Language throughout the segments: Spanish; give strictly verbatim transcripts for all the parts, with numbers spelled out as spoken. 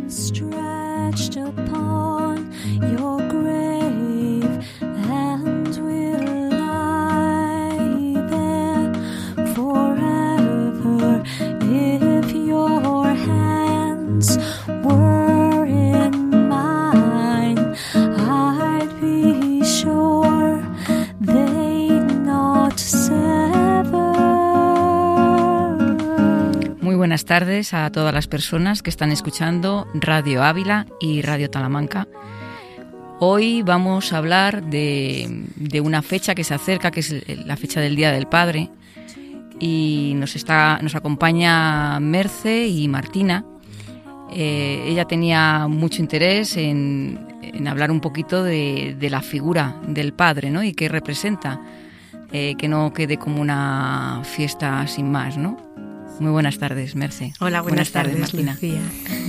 stretched upon your grave, and will lie there forever if your hands were in mine. I'd be sure they'd not sever. Muy buenas tardes a todas las personas que están escuchando Radio Ávila y Radio Talamanca. Hoy vamos a hablar de, de una fecha que se acerca, que es la fecha del Día del Padre, y nos está nos acompaña Merce y Martina. Eh, ella tenía mucho interés en, en hablar un poquito de, de la figura del padre, ¿no? Y qué representa, eh, que no quede como una fiesta sin más, ¿no? Muy buenas tardes, Merce. Hola, buenas, buenas tardes, tardes, Martina. Lucía.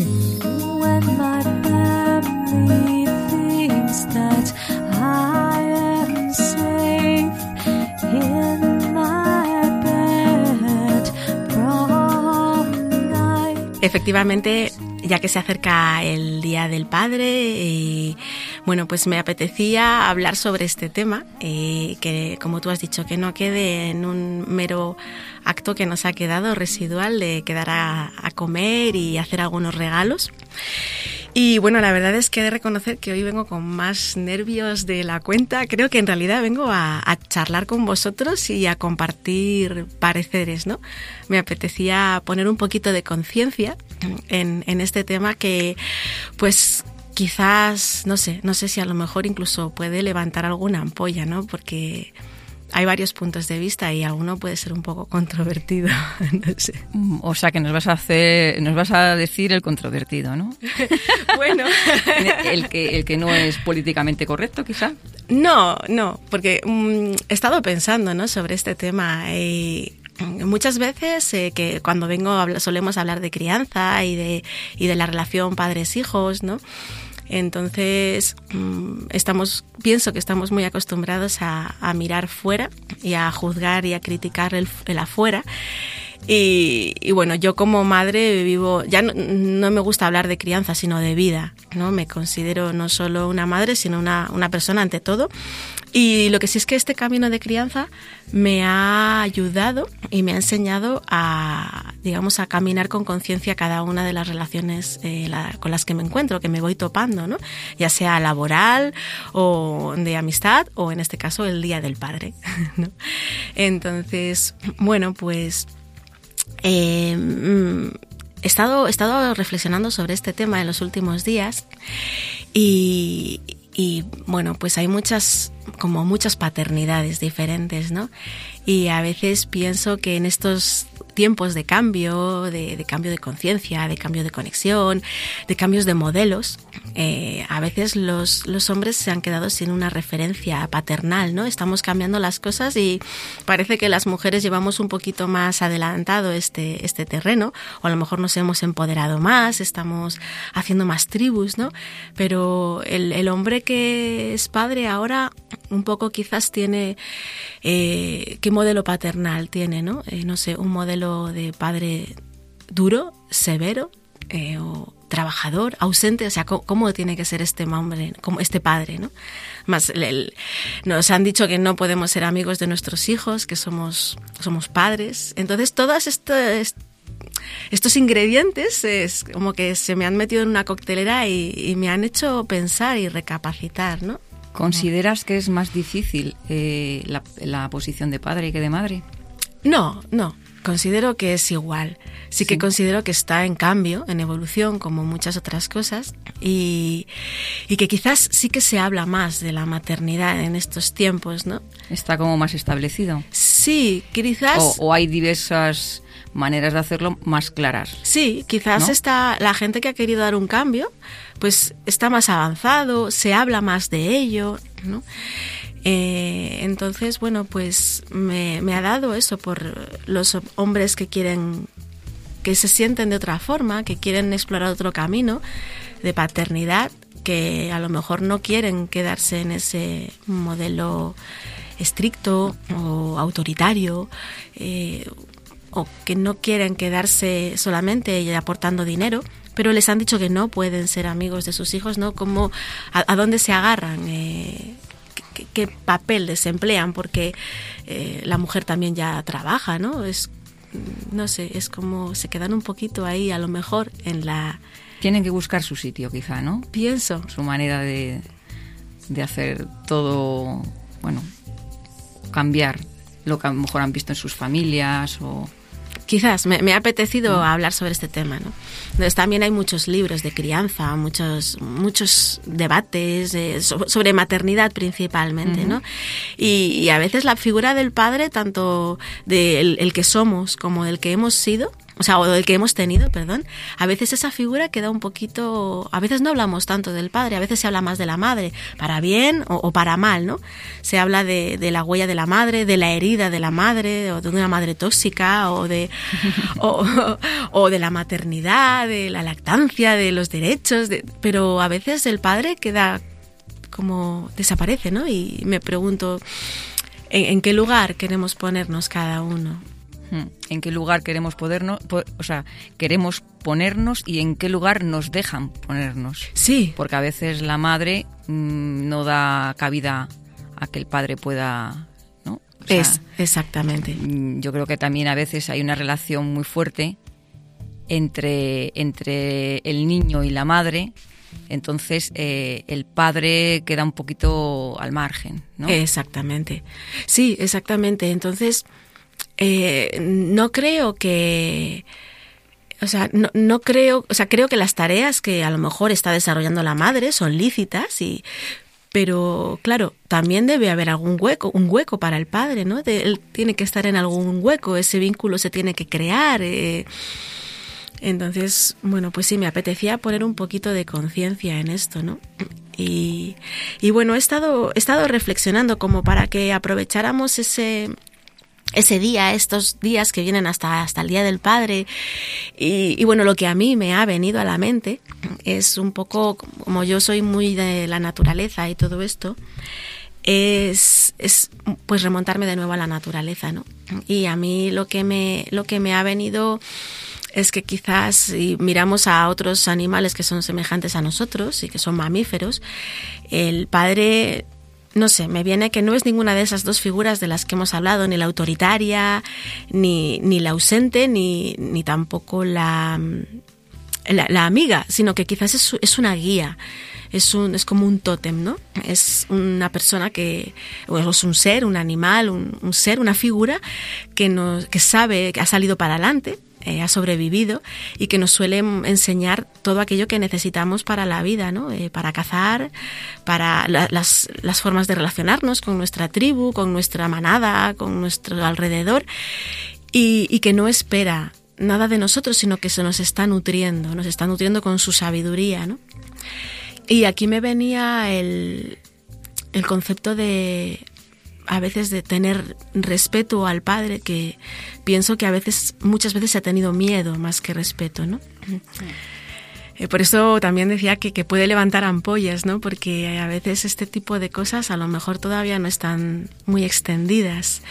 Efectivamente, ya que se acerca el Día del Padre, y bueno, pues me apetecía hablar sobre este tema, eh, que como tú has dicho, que no quede en un mero acto que nos ha quedado residual de quedar a, a comer y hacer algunos regalos. Y bueno, la verdad es que he de reconocer que hoy vengo con más nervios de la cuenta. Creo que en realidad vengo a, a charlar con vosotros y a compartir pareceres, ¿no? Me apetecía poner un poquito de conciencia en, en este tema que, pues, quizás, no sé, no sé si a lo mejor incluso puede levantar alguna ampolla, ¿no? Porque hay varios puntos de vista y alguno puede ser un poco controvertido, no sé. O sea que nos vas a hacer, nos vas a decir el controvertido, ¿no? Bueno, el que el que no es políticamente correcto, quizá. No, no, porque um, he estado pensando, ¿no?, sobre este tema y muchas veces eh, que cuando vengo habla, solemos hablar de crianza y de y de la relación padres-hijos, ¿no? Entonces, estamos, pienso que estamos muy acostumbrados a, a mirar fuera y a juzgar y a criticar el, el afuera. Y, y bueno, yo como madre vivo, ya no, no me gusta hablar de crianza, sino de vida, ¿no? Me considero no solo una madre, sino una, una persona ante todo. Y lo que sí es que este camino de crianza me ha ayudado y me ha enseñado a, digamos, a caminar con conciencia cada una de las relaciones eh, la, con las que me encuentro, que me voy topando, ¿no? Ya sea laboral o de amistad o en este caso el Día del Padre, ¿no? Entonces, bueno, pues eh, he estado, he estado reflexionando sobre este tema en los últimos días y Y bueno, pues hay muchas, como muchas paternidades diferentes, ¿no? Y a veces pienso que en estos tiempos de cambio, de, de cambio de conciencia, de cambio de conexión, de cambios de modelos, eh, a veces los, los hombres se han quedado sin una referencia paternal, ¿no? Estamos cambiando las cosas y parece que las mujeres llevamos un poquito más adelantado este, este terreno, o a lo mejor nos hemos empoderado más, estamos haciendo más tribus, ¿no? Pero el, el hombre que es padre ahora un poco quizás tiene, eh, ¿qué modelo paternal tiene, no? Eh, no sé, un modelo de padre duro, severo, eh, o trabajador, ausente, o sea, ¿cómo, cómo tiene que ser este hombre, como este padre, ¿no? Más, el, el, nos han dicho que no podemos ser amigos de nuestros hijos, que somos, somos padres. Entonces, todas estas, estos ingredientes es como que se me han metido en una coctelera y, y me han hecho pensar y recapacitar, ¿no? ¿Consideras que es más difícil eh, la, la posición de padre que de madre? No, no. Considero que es igual. Sí, sí que considero que está en cambio, en evolución, como muchas otras cosas, y, y que quizás sí que se habla más de la maternidad en estos tiempos, ¿no? Está como más establecido. Sí, quizás. O, o hay diversas maneras de hacerlo más claras. Sí, quizás, ¿no?, está la gente que ha querido dar un cambio, pues está más avanzado, se habla más de ello, ¿no? Eh, entonces, bueno, pues me, me ha dado eso por los hombres que quieren, que se sienten de otra forma, que quieren explorar otro camino de paternidad, que a lo mejor no quieren quedarse en ese modelo estricto o autoritario, eh, o que no quieren quedarse solamente aportando dinero, pero les han dicho que no pueden ser amigos de sus hijos, ¿no? Como, ¿a, a dónde se agarran? Eh, ¿qué, ¿Qué papel desemplean? Porque eh, la mujer también ya trabaja, ¿no? Es, no sé, es como se quedan un poquito ahí, a lo mejor, en la... Tienen que buscar su sitio, quizá, ¿no? Pienso. Su manera de, de hacer todo, bueno, cambiar lo que a lo mejor han visto en sus familias o... Quizás, me, me ha apetecido mm. hablar sobre este tema, ¿no? Entonces también hay muchos libros de crianza, muchos muchos debates eh, so, sobre maternidad principalmente, uh-huh. ¿no? Y, y a veces la figura del padre, tanto del el que somos como del que hemos sido, o sea, o del que hemos tenido, perdón, a veces esa figura queda un poquito... A veces no hablamos tanto del padre, a veces se habla más de la madre, para bien o, o para mal, ¿no? Se habla de, de la huella de la madre, de la herida de la madre, o de una madre tóxica, o de, o, o, o de la maternidad, de la lactancia, de los derechos, de, pero a veces el padre queda como... desaparece, ¿no? Y me pregunto, ¿en, en qué lugar queremos ponernos cada uno? En qué lugar queremos podernos, o sea, queremos ponernos y en qué lugar nos dejan ponernos. Sí. Porque a veces la madre mmm, no da cabida a que el padre pueda, ¿no? O sea, es, exactamente. Yo creo que también a veces hay una relación muy fuerte entre, entre el niño y la madre. Entonces eh, el padre queda un poquito al margen, ¿no? Exactamente. Sí, exactamente. Entonces... Eh, no creo que, o sea, no, no creo, o sea, creo que las tareas que a lo mejor está desarrollando la madre son lícitas y, pero claro, también debe haber algún hueco, un hueco para el padre, ¿no? De, él tiene que estar en algún hueco, ese vínculo se tiene que crear. Eh. Entonces, bueno, pues sí, me apetecía poner un poquito de conciencia en esto, ¿no? Y, y bueno, he estado, he estado reflexionando como para que aprovecháramos ese ese día, estos días que vienen hasta, hasta el Día del Padre. Y, y bueno, lo que a mí me ha venido a la mente es un poco, como yo soy muy de la naturaleza y todo esto, es, es pues remontarme de nuevo a la naturaleza, ¿no? Y a mí lo que me, lo que me ha venido es que quizás si miramos a otros animales que son semejantes a nosotros y que son mamíferos, el padre... No sé, me viene que no es ninguna de esas dos figuras de las que hemos hablado, ni la autoritaria, ni, ni la ausente, ni, ni tampoco la, la, la amiga, sino que quizás es, es una guía, es, un, es como un tótem, ¿no? Es una persona que, o es un ser, un animal, un, un ser, una figura que, nos, que sabe, que ha salido para adelante, Eh, ha sobrevivido y que nos suele enseñar todo aquello que necesitamos para la vida, ¿no? Eh, para cazar, para la, las, las formas de relacionarnos con nuestra tribu, con nuestra manada, con nuestro alrededor y, y que no espera nada de nosotros, sino que se nos está nutriendo, nos está nutriendo con su sabiduría, ¿no? Y aquí me venía el, el concepto de... a veces de tener respeto al padre, que pienso que a veces, muchas veces se ha tenido miedo más que respeto, ¿no? Sí. Eh, por eso también decía que, que puede levantar ampollas, ¿no? Porque a veces este tipo de cosas a lo mejor todavía no están muy extendidas.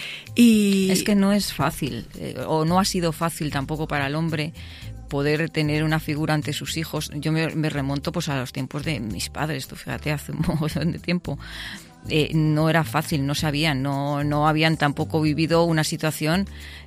Y... Es que no es fácil, eh, o no ha sido fácil tampoco para el hombre poder tener una figura ante sus hijos. Yo me, me remonto pues a los tiempos de mis padres, tú fíjate, hace un montón de tiempo. Eh, no era fácil, no sabían, no, no habían tampoco vivido una situación.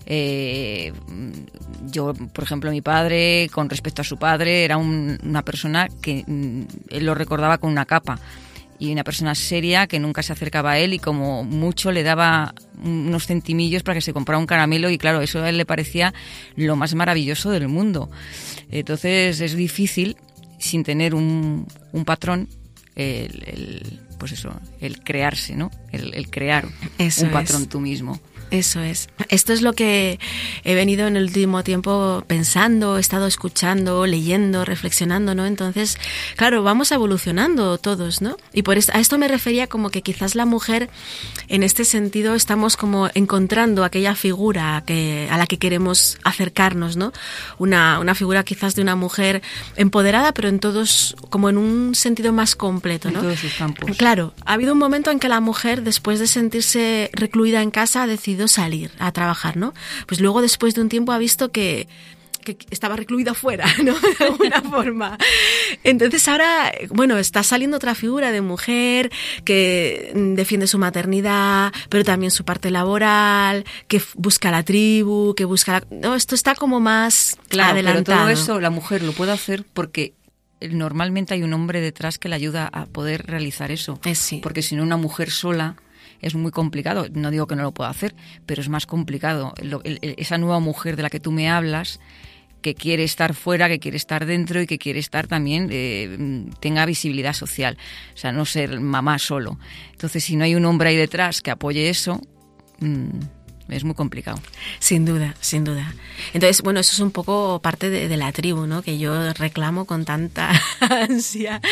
Eh, yo, por ejemplo, mi padre, con respecto a su padre, era un, una persona que mm, él lo recordaba con una capa, y una persona seria que nunca se acercaba a él y como mucho le daba unos centimillos para que se comprara un caramelo, y claro, eso a él le parecía lo más maravilloso del mundo. Entonces es difícil, sin tener un, un patrón, el, el pues eso, el crearse, ¿no? El, el crear eso un patrón es. Tú mismo. Eso es. Esto es lo que he venido en el último tiempo pensando, he estado escuchando, leyendo, reflexionando, ¿no? Entonces, claro, vamos evolucionando todos, ¿no? Y por esto, a esto me refería como que quizás la mujer, en este sentido, estamos como encontrando aquella figura que, a la que queremos acercarnos, ¿no? Una, una figura quizás de una mujer empoderada, pero en todos, como en un sentido más completo, ¿no? En todos sus campos. Claro, ha habido un momento en que la mujer, después de sentirse recluida en casa, ha decidido decidido salir a trabajar, ¿no? Pues luego, después de un tiempo, ha visto que que estaba recluida fuera, ¿no? De alguna forma. Entonces ahora, bueno, está saliendo otra figura de mujer que defiende su maternidad, pero también su parte laboral, que busca la tribu, que busca la... No, esto está como más claro, adelantado. Pero todo eso la mujer lo puede hacer porque normalmente hay un hombre detrás que le ayuda a poder realizar eso. Eh, sí. Porque si no, una mujer sola es muy complicado. No digo que no lo pueda hacer, pero es más complicado. Lo, el, esa nueva mujer de la que tú me hablas, que quiere estar fuera, que quiere estar dentro y que quiere estar también, eh, tenga visibilidad social. O sea, no ser mamá solo. Entonces, si no hay un hombre ahí detrás que apoye eso, mmm, es muy complicado. Sin duda, sin duda. Entonces, bueno, eso es un poco parte de, de la tribu, ¿no? Que yo reclamo con tanta ansia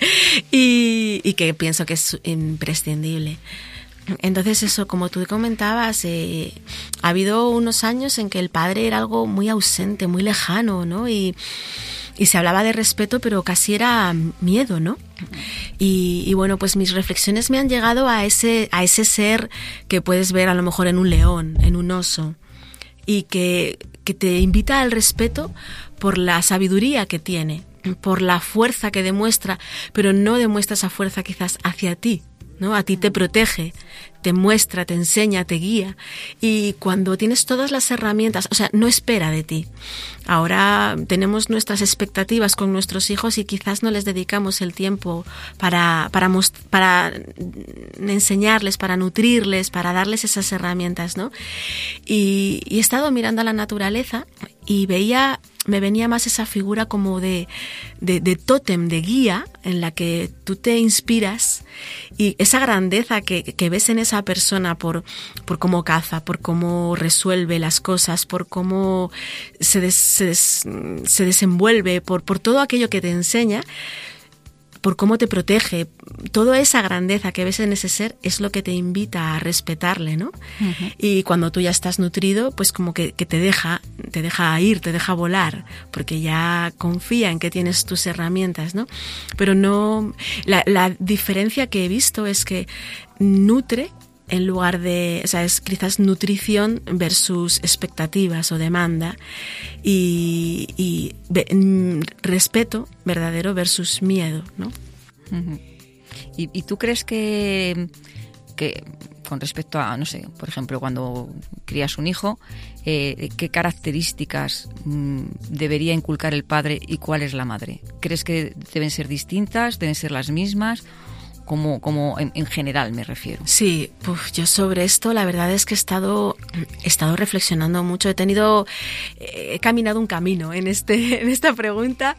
y, y que pienso que es imprescindible. Entonces eso, como tú comentabas, eh, ha habido unos años en que el padre era algo muy ausente, muy lejano, ¿no? Y, y se hablaba de respeto, pero casi era miedo, ¿no? Y, y bueno, pues mis reflexiones me han llegado a ese, a ese ser que puedes ver a lo mejor en un león, en un oso, y que, que te invita al respeto por la sabiduría que tiene, por la fuerza que demuestra, pero no demuestra esa fuerza quizás hacia ti, ¿no? A ti te protege, te muestra, te enseña, te guía. Y cuando tienes todas las herramientas, o sea, no espera de ti. Ahora tenemos nuestras expectativas con nuestros hijos y quizás no les dedicamos el tiempo para, para, most- para enseñarles, para nutrirles, para darles esas herramientas, ¿no? Y, y he estado mirando a la naturaleza y veía... me venía más esa figura como de, de, de tótem, de guía, en la que tú te inspiras y esa grandeza que, que ves en esa persona por, por cómo caza, por cómo resuelve las cosas, por cómo se, des, se, des, se desenvuelve, por, por todo aquello que te enseña, por cómo te protege, toda esa grandeza que ves en ese ser es lo que te invita a respetarle, ¿no? Uh-huh. Y cuando tú ya estás nutrido, pues como que, que te deja, te deja ir, te deja volar, porque ya confía en que tienes tus herramientas, ¿no? Pero no, la, la diferencia que he visto es que nutre en lugar de, o sea, es quizás nutrición versus expectativas o demanda y, y be, respeto verdadero versus miedo, ¿no? Uh-huh. ¿Y, y tú crees que, que con respecto a, no sé, por ejemplo, cuando crías un hijo, eh, qué características mmm, debería inculcar el padre y cuál es la madre? ¿Crees que deben ser distintas, deben ser las mismas? Como, como en, en general me refiero. Sí, pues yo sobre esto la verdad es que he estado, he estado reflexionando mucho. He tenido, he caminado un camino en este, en esta pregunta,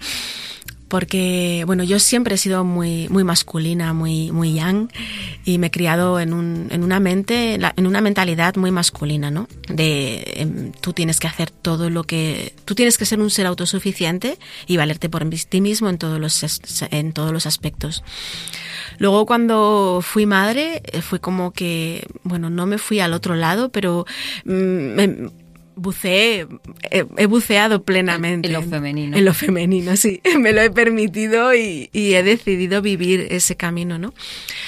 porque bueno, yo siempre he sido muy, muy masculina, muy, muy yang, y me he criado en un, en una mente, en una mentalidad muy masculina, ¿no? De eh, tú tienes que hacer todo lo que, tú tienes que ser un ser autosuficiente y valerte por ti mismo en todos los, en todos los aspectos. Luego cuando fui madre fue como que, bueno, no me fui al otro lado, pero me buceé, he, he buceado plenamente. En lo femenino. En lo femenino, sí. Me lo he permitido y, y he decidido vivir ese camino, ¿no?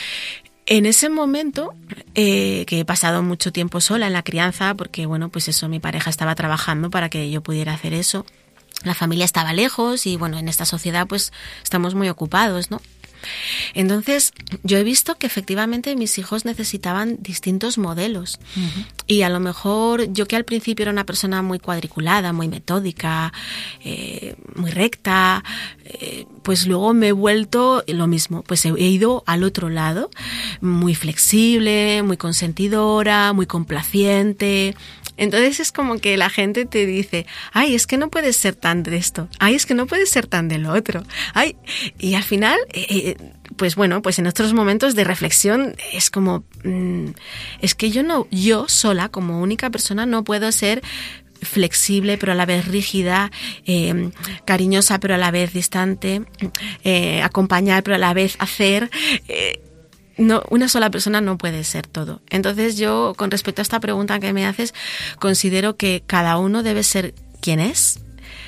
En ese momento, eh, que he pasado mucho tiempo sola en la crianza, porque, bueno, pues eso, mi pareja estaba trabajando para que yo pudiera hacer eso. La familia estaba lejos y, bueno, en esta sociedad pues estamos muy ocupados, ¿no? Entonces yo he visto que efectivamente mis hijos necesitaban distintos modelos. Uh-huh. Y a lo mejor yo, que al principio era una persona muy cuadriculada, muy metódica, eh, muy recta, eh, pues luego me he vuelto lo mismo, pues he, he ido al otro lado, muy flexible, muy consentidora, muy complaciente. Entonces es como que la gente te dice, ay, es que no puedes ser tan de esto, ay, es que no puedes ser tan de lo otro, ay, y al final, eh, pues bueno, pues en otros momentos de reflexión es como, mmm, es que yo no, yo sola como única persona no puedo ser flexible pero a la vez rígida, eh, cariñosa pero a la vez distante, eh, acompañar pero a la vez hacer. Eh, No, una sola persona no puede ser todo. Entonces yo, con respecto a esta pregunta que me haces, considero que cada uno debe ser quien es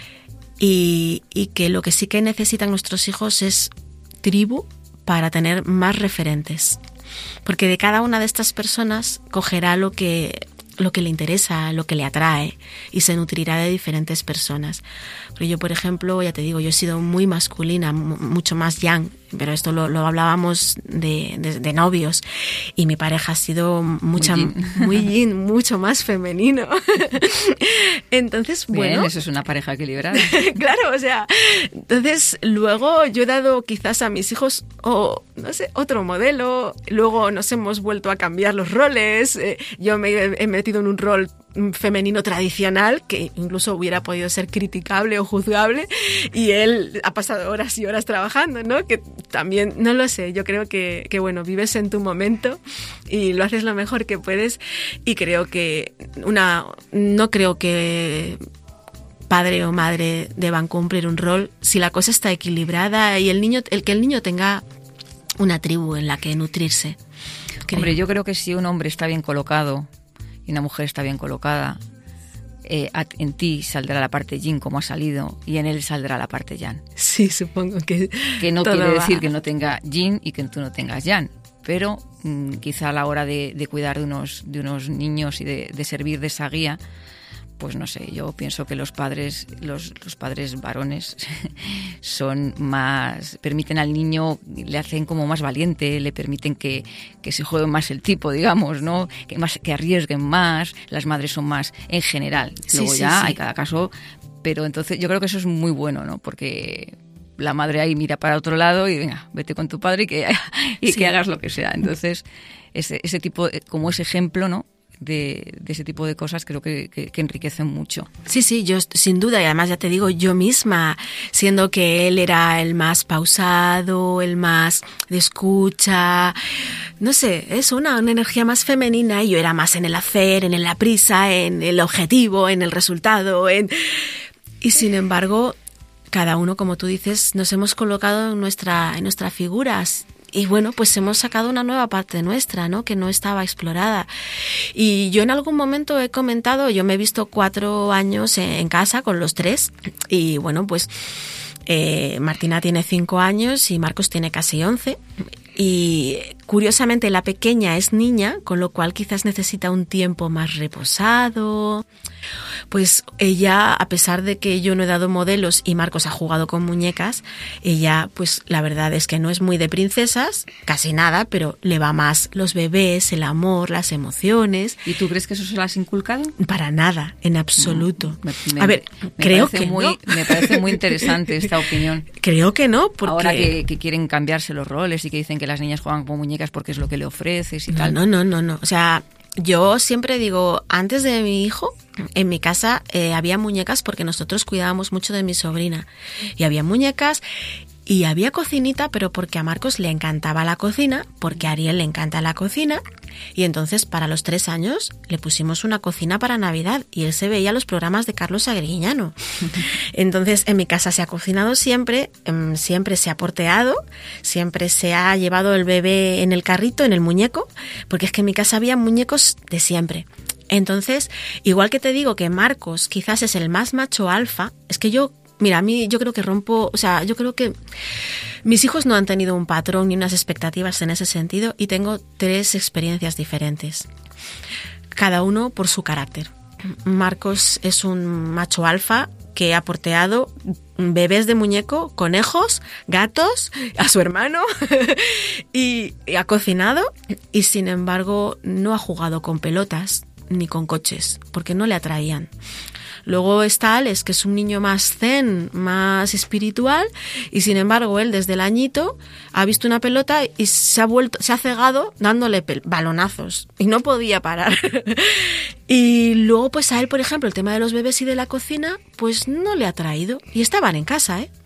y, y que lo que sí que necesitan nuestros hijos es tribu para tener más referentes. Porque de cada una de estas personas cogerá lo que, lo que le interesa, lo que le atrae, y se nutrirá de diferentes personas. Pero yo, por ejemplo, ya te digo, yo he sido muy masculina, m- mucho más yang, pero esto lo, lo hablábamos de, de, de novios, y mi pareja ha sido mucha, Muy yin. muy yin, mucho más femenino. Entonces, Bien, bueno, eso es una pareja equilibrada. claro, o sea, entonces luego yo he dado quizás a mis hijos, o no sé, otro modelo, luego nos hemos vuelto a cambiar los roles, eh, yo me he metido en un rol femenino tradicional que incluso hubiera podido ser criticable o juzgable, y él ha pasado horas y horas trabajando, ¿no? Que también, no lo sé, yo creo que, que bueno, vives en tu momento y lo haces lo mejor que puedes, y creo que una, no creo que padre o madre deban cumplir un rol si la cosa está equilibrada y el niño, el que el niño tenga una tribu en la que nutrirse. Creo. Hombre, yo creo que si un hombre está bien colocado y una mujer está bien colocada, eh, en ti saldrá la parte yin como ha salido y en él saldrá la parte yang. Sí, supongo que Que no todo quiere va. decir que no tenga yin y que tú no tengas yang, pero mmm, quizá a la hora de, de cuidar de unos, de unos niños y de, de servir de esa guía, pues no sé, yo pienso que los padres, los, los padres varones son más, permiten al niño, le hacen como más valiente, le permiten que, que se juegue más el tipo, digamos, ¿no? Que más, que arriesguen más, las madres son más en general. Sí, Luego sí, ya sí. hay cada caso, pero entonces yo creo que eso es muy bueno, ¿no? Porque la madre ahí mira para otro lado y venga, vete con tu padre y que, y Sí. que hagas lo que sea. Entonces, ese, ese tipo, como ese ejemplo, ¿no? De, de ese tipo de cosas creo que, que, que enriquecen mucho. Sí, sí, yo sin duda, y además ya te digo, yo misma, siendo que él era el más pausado, el más de escucha, no sé, es una, una energía más femenina, y yo era más en el hacer, en la prisa, en el objetivo, en el resultado, en... Y sin embargo, cada uno, como tú dices, nos hemos colocado en nuestra, en nuestras figuras. Y bueno, pues hemos sacado una nueva parte nuestra, ¿no? Que no estaba explorada. Y yo en algún momento he comentado, yo me he visto cuatro años en casa con los tres. Y bueno, pues eh, Martina tiene cinco años y Marcos tiene casi once. Y curiosamente la pequeña es niña, con lo cual quizás necesita un tiempo más reposado. Pues ella, a pesar de que yo no he dado modelos y Marcos ha jugado con muñecas, ella, pues la verdad es que no es muy de princesas, casi nada, pero le va más los bebés, el amor, las emociones. ¿Y tú crees que eso se lo has inculcado? Para nada, en absoluto. Me, me, a ver, me creo parece que muy, no. Me parece muy interesante esta opinión. Creo que no, porque... Ahora que, que quieren cambiarse los roles y que dicen que las niñas juegan con muñecas porque es lo que le ofreces y no, tal. No, no, no, no. O sea, yo siempre digo, antes de mi hijo, en mi casa eh, había muñecas porque nosotros cuidábamos mucho de mi sobrina. Y había muñecas y había cocinita, pero porque a Marcos le encantaba la cocina, porque a Ariel le encanta la cocina. Y entonces, para los tres años, le pusimos una cocina para Navidad y él se veía los programas de Carlos Agriñano. Entonces, en mi casa se ha cocinado siempre, siempre se ha porteado, siempre se ha llevado el bebé en el carrito, en el muñeco, porque es que en mi casa había muñecos de siempre. Entonces, igual que te digo que Marcos quizás es el más macho alfa, es que yo, mira, a mí yo creo que rompo, o sea, yo creo que mis hijos no han tenido un patrón ni unas expectativas en ese sentido y tengo tres experiencias diferentes, cada uno por su carácter. Marcos es un macho alfa que ha porteado bebés de muñeco, conejos, gatos, a su hermano y, y ha cocinado y sin embargo no ha jugado con pelotas ni con coches porque no le atraían. Luego está Alex, que es un niño más zen, más espiritual, y sin embargo él desde el añito ha visto una pelota y se ha vuelto, se ha cegado dándole pel- balonazos y no podía parar. Y luego pues a él, por ejemplo, el tema de los bebés y de la cocina, pues no le ha traído y estaban en casa, ¿eh?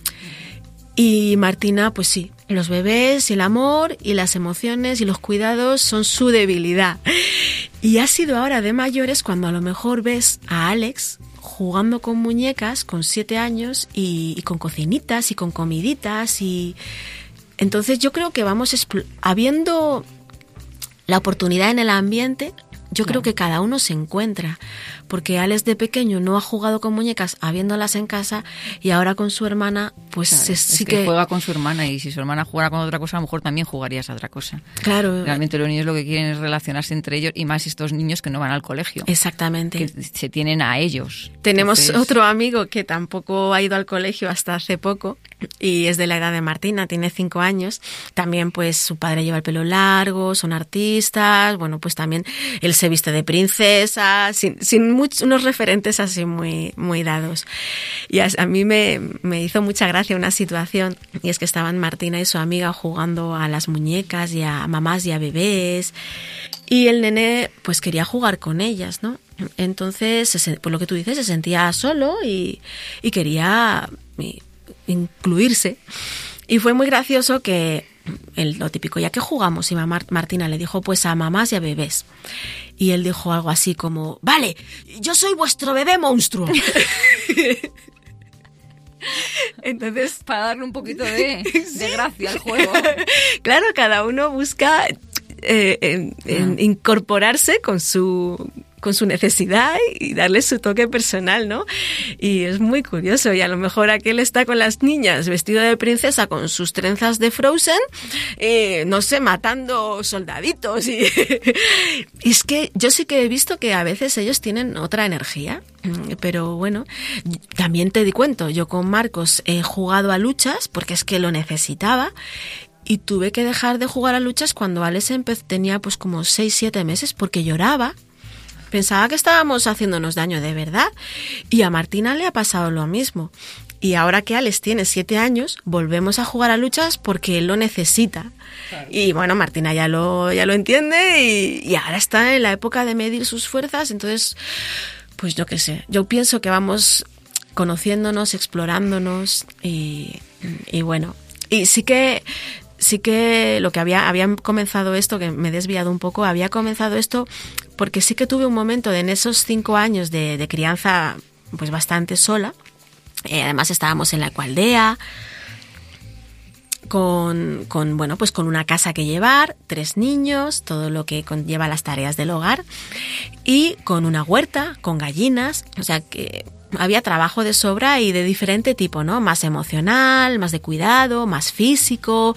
Y Martina, pues sí, los bebés y el amor y las emociones y los cuidados son su debilidad. Y ha sido ahora de mayores cuando a lo mejor ves a Alex jugando con muñecas con siete años y, y con cocinitas y con comiditas y entonces yo creo que vamos expl- habiendo la oportunidad en el ambiente, yo Claro. creo que cada uno se encuentra, porque Alex de pequeño no ha jugado con muñecas habiéndolas en casa y ahora con su hermana pues Claro, se- es sí que, que... juega con su hermana y si su hermana jugara con otra cosa, a lo mejor también jugarías a otra cosa. Claro, Realmente los niños lo que quieren es relacionarse entre ellos y más estos niños que no van al colegio, exactamente. que se tienen a ellos. Tenemos Entonces, otro amigo que tampoco ha ido al colegio hasta hace poco y es de la edad de Martina, tiene cinco años. También pues su padre lleva el pelo largo, son artistas, bueno pues también él se viste de princesa, sin, sin much- unos referentes así muy, muy dados. Y a, a mí me, me hizo mucha gracia una situación y es que estaban Martina y su amiga jugando a las muñecas y a mamás y a bebés y el nene pues quería jugar con ellas, ¿no? Entonces, se sen- por lo que tú dices, se sentía solo y, y quería i- incluirse. Y fue muy gracioso que, el, lo típico, ya que jugamos, y mamá Martina le dijo, pues a mamás y a bebés. Y él dijo algo así como, vale, yo soy vuestro bebé monstruo. Entonces, para darle un poquito de, de gracia al juego. claro, cada uno busca eh, en- en Ah. incorporarse con su con su necesidad y darle su toque personal, ¿no? Y es muy curioso. Y a lo mejor aquel está con las niñas vestido de princesa con sus trenzas de Frozen, eh, no sé, matando soldaditos. Y, y es que yo sí que he visto que a veces ellos tienen otra energía. Pero bueno, también te di cuento, yo con Marcos he jugado a luchas porque es que lo necesitaba. Y tuve que dejar de jugar a luchas cuando Alex empe- tenía pues como seis siete meses porque lloraba. Pensaba que estábamos haciéndonos daño de verdad. Y a Martina le ha pasado lo mismo. Y ahora que Alex tiene siete años, volvemos a jugar a luchas porque él lo necesita. Claro. Y bueno, Martina ya lo, ya lo entiende y, y ahora está en la época de medir sus fuerzas. Entonces, pues yo qué sé. Yo pienso que vamos conociéndonos, explorándonos y, y bueno. Y sí que... Sí que lo que había, habían comenzado esto, que me he desviado un poco, había comenzado esto porque sí que tuve un momento de, en esos cinco años de, de crianza pues bastante sola. Eh, además estábamos en la ecoaldea, con, con, bueno, pues con una casa que llevar, tres niños, todo lo que conlleva las tareas del hogar y con una huerta, con gallinas, o sea que... Había trabajo de sobra y de diferente tipo, ¿no? Más emocional, más de cuidado, más físico.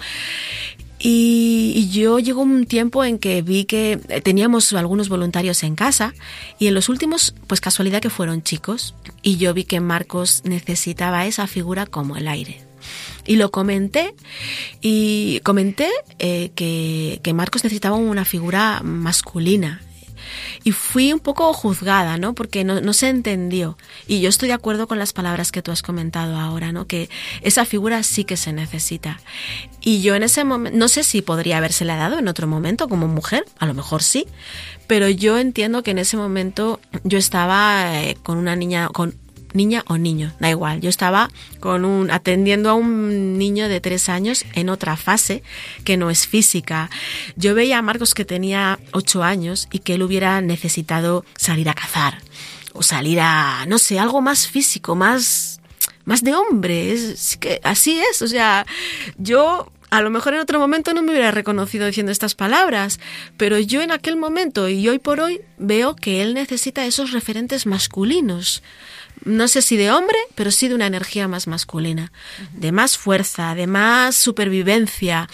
Y, y yo llegó un tiempo en que vi que teníamos algunos voluntarios en casa y en los últimos, pues casualidad que fueron chicos. Y yo vi que Marcos necesitaba esa figura como el aire. Y lo comenté y comenté eh, que, que Marcos necesitaba una figura masculina. Y fui un poco juzgada, ¿no? Porque no, no se entendió. Y yo estoy de acuerdo con las palabras que tú has comentado ahora, ¿no? Que esa figura sí que se necesita. Y yo en ese momento, no sé si podría habérsela dado en otro momento como mujer, a lo mejor sí, pero yo entiendo que en ese momento yo estaba eh, con una niña, con niña o niño, da igual. Yo estaba con un atendiendo a un niño de tres años en otra fase que no es física. Yo veía a Marcos que tenía ocho años y que él hubiera necesitado salir a cazar o salir a, no sé, algo más físico, más, más de hombre. Es que así es, o sea, yo... A lo mejor en otro momento no me hubiera reconocido diciendo estas palabras, pero yo en aquel momento y hoy por hoy veo que él necesita esos referentes masculinos. No sé si de hombre, pero sí de una energía más masculina, de más fuerza, de más supervivencia,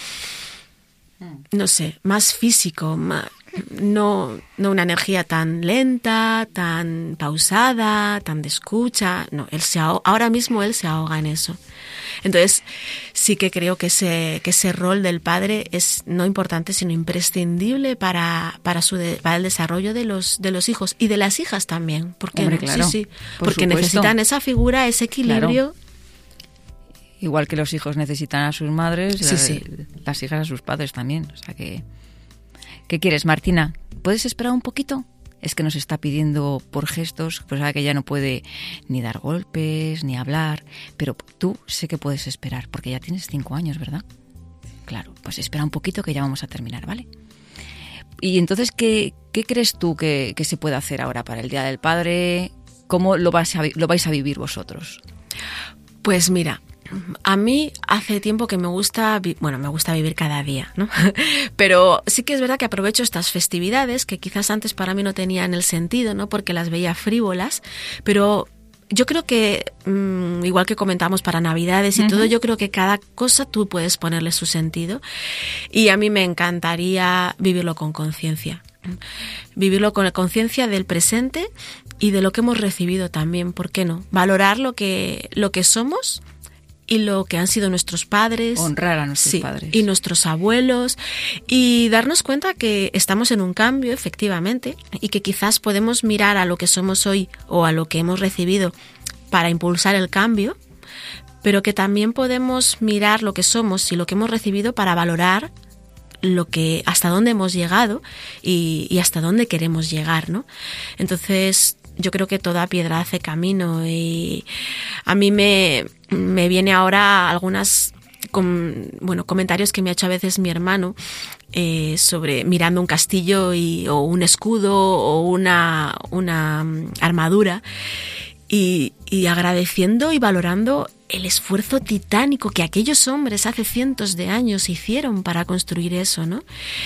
no sé, más físico, más, no, no una energía tan lenta, tan pausada, tan de escucha. No, él se ahoga, ahora mismo él se ahoga en eso. Entonces, sí que creo que ese, que ese rol del padre es no importante, sino imprescindible para, para, su de, para el desarrollo de los, de los hijos y de las hijas también. Porque, Hombre, claro, sí, sí, por porque supuesto. necesitan esa figura, ese equilibrio. Claro. Igual que los hijos necesitan a sus madres, Sí, las, sí. las hijas a sus padres también. O sea que, ¿qué quieres, Martina? ¿Puedes esperar un poquito? Es que nos está pidiendo por gestos, pues sabe que ya no puede ni dar golpes, ni hablar, pero tú sé que puedes esperar, porque ya tienes cinco años, ¿verdad? Claro, pues espera un poquito que ya vamos a terminar, ¿vale? Y entonces, ¿qué, qué crees tú que, que se puede hacer ahora para el Día del Padre? ¿Cómo lo, vas a, lo vais a vivir vosotros? Pues mira, A mí hace tiempo que me gusta, bueno, me gusta vivir cada día, ¿no? Pero sí que es verdad que aprovecho estas festividades que quizás antes para mí no tenían el sentido, ¿no? Porque las veía frívolas, pero yo creo que, mmm, igual que comentamos para Navidades y uh-huh. todo, yo creo que cada cosa tú puedes ponerle su sentido y a mí me encantaría vivirlo con conciencia. Vivirlo con la conciencia del presente y de lo que hemos recibido también, ¿por qué no? Valorar lo que, lo que somos y lo que han sido nuestros padres. Honrar a nuestros sí, padres. Y nuestros abuelos. Y darnos cuenta que estamos en un cambio, efectivamente, y que quizás podemos mirar a lo que somos hoy o a lo que hemos recibido para impulsar el cambio, pero que también podemos mirar lo que somos y lo que hemos recibido para valorar lo que hasta dónde hemos llegado y, y hasta dónde queremos llegar, ¿no? Entonces, yo creo que toda piedra hace camino y a mí me, me viene ahora algunas com, bueno, comentarios que me ha hecho a veces mi hermano eh, sobre mirando un castillo y, o un escudo o una, una armadura y, y agradeciendo y valorando el esfuerzo titánico que aquellos hombres hace cientos de años hicieron para construir eso, ¿no?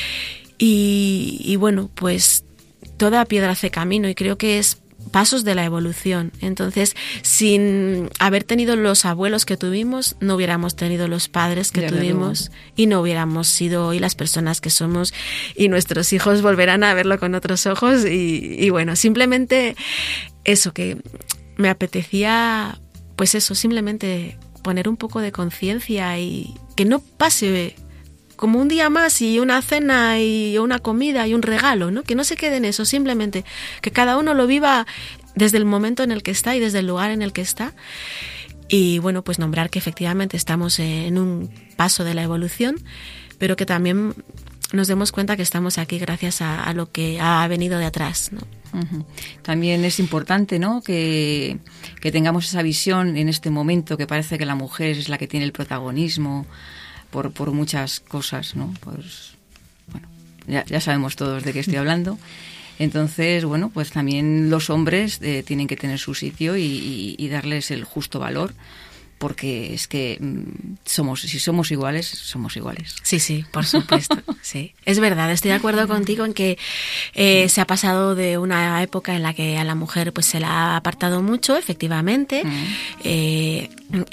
Y, y bueno, pues toda piedra hace camino y creo que es pasos de la evolución. Entonces, sin haber tenido los abuelos que tuvimos, no hubiéramos tenido los padres que ya tuvimos y no hubiéramos sido hoy las personas que somos y nuestros hijos volverán a verlo con otros ojos y, y bueno, simplemente eso, que me apetecía, pues eso, simplemente poner un poco de conciencia y que no pase como un día más y una cena y una comida y un regalo, ¿no? Que no se quede en eso, simplemente que cada uno lo viva desde el momento en el que está y desde el lugar en el que está. Y bueno, pues nombrar que efectivamente estamos en un paso de la evolución, pero que también nos demos cuenta que estamos aquí gracias a, a lo que ha venido de atrás, ¿no? Uh-huh. También es importante, ¿no?, que, que tengamos esa visión en este momento que parece que la mujer es la que tiene el protagonismo por, por muchas cosas, ¿no? Pues bueno, ya, ya sabemos todos de qué estoy hablando. Entonces, bueno, pues también los hombres eh, tienen que tener su sitio y, y, y darles el justo valor, porque es que mmm, somos, si somos iguales, somos iguales. Sí, sí, por supuesto. Sí, es verdad, estoy de acuerdo contigo en que eh, se ha pasado de una época en la que a la mujer pues se la ha apartado mucho, efectivamente, mm. eh,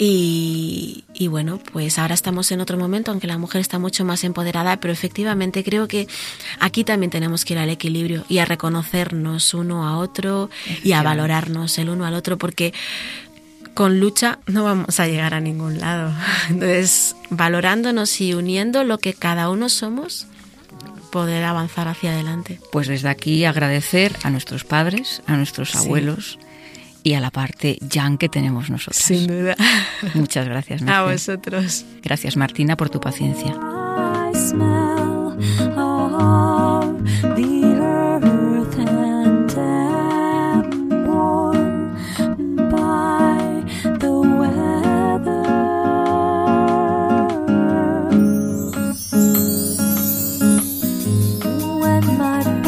y, y bueno, pues ahora estamos en otro momento, aunque la mujer está mucho más empoderada, pero efectivamente creo que aquí también tenemos que ir al equilibrio y a reconocernos uno a otro y a valorarnos el uno al otro, porque con lucha no vamos a llegar a ningún lado. Entonces, valorándonos y uniendo lo que cada uno somos, poder avanzar hacia adelante. Pues desde aquí agradecer a nuestros padres, a nuestros sí. abuelos y a la parte yang que tenemos nosotros. Sin duda. Muchas gracias, Mercedes. A vosotros. Gracias, Martina, por tu paciencia. I smell of the earth and am warm by the weather. When my